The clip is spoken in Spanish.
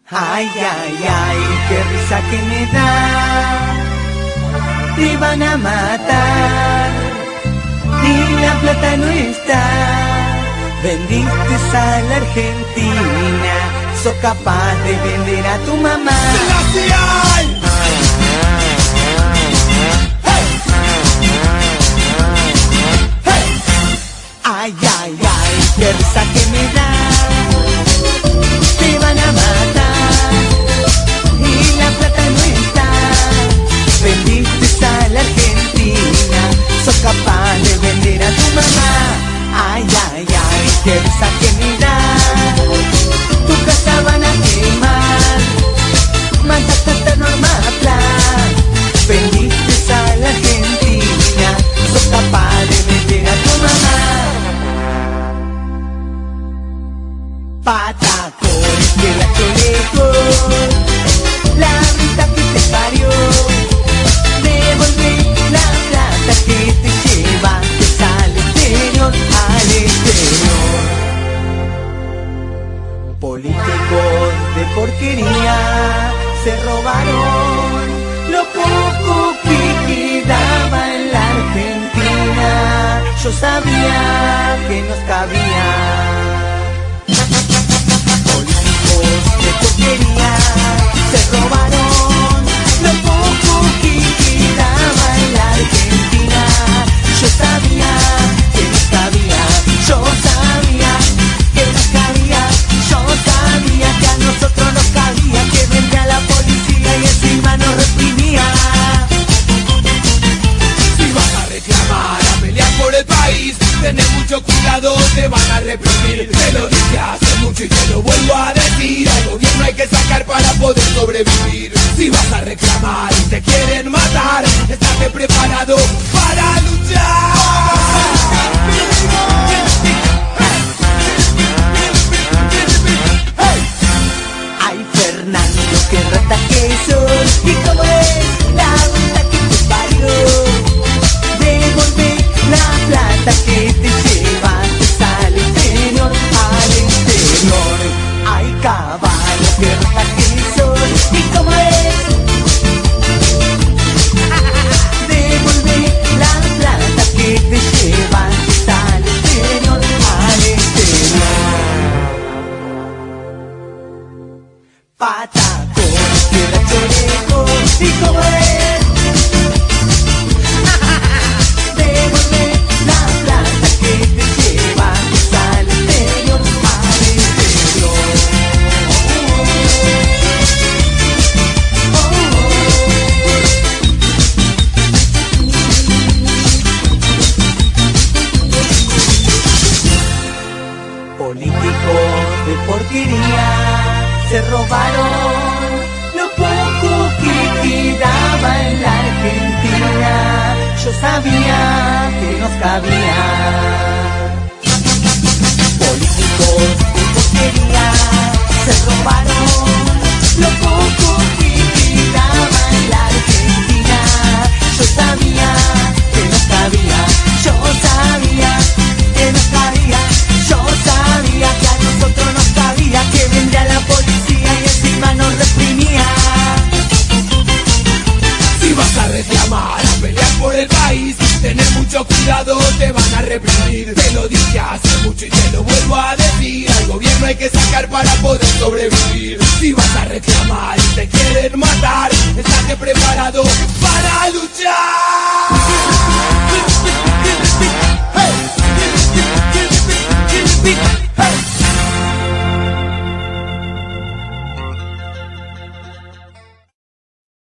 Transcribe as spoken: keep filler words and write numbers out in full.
Ay, ay, ay, qué risa que me da. Te van a matar y la plata no está. Vendiste a la Argentina, sos capaz de vender a tu mamá. ¡Sebastián! Ay, ay, ay, qué risa que me da. Te van a matar y la plata no está. Vendiste a la Argentina, sos capaz de vender a tu mamá. Ay, ay, ay, qué risa que me da. Tu casa van a quemar, mataste a Norma Plan. Vendiste a la Argentina, sos capaz de vender a tu mamá. Patacón, que la choleco, la rita que te parió. Devolvé la plata que te llevaste al exterior, al exterior. Políticos de porquería se robaron lo poco que quedaba en la Argentina. Yo sabía que nos cabía. De porquería se robaron lo poco que quedaba en la Argentina. Yo sabía que no cabía, yo sabía que no cabía, yo sabía que a nosotros nos cabía, que vendría la policía y encima nos reprimía. Si vas a reclamar, a pelear por el país, tenés mucho cuidado, te van a reprimir. Te lo dije hace mucho y te lo vuelvo a decir. Al gobierno hay que sacar para poder sobrevivir. Si vas a reclamar y te quieren matar, estate preparado para luchar. Ay, Fernando, qué rata que sos. ¿Y cómo es la ruta que te parió? Devolvé la plata que te llevaste al exterior, al exterior. Ay, caballo, qué rata que sos. ¿Y cómo es? Devolvé la plata que te llevaste al exterior, al exterior. Patacón, tierra choreco, ¿y cómo es? Devolvé la plata que te llevaste al exterior, al exterior. Políticos de porquería se robaron lo poco que quedaba en la Argentina. Yo sabía que nos cabía. Políticos de porquería se robaron lo poco que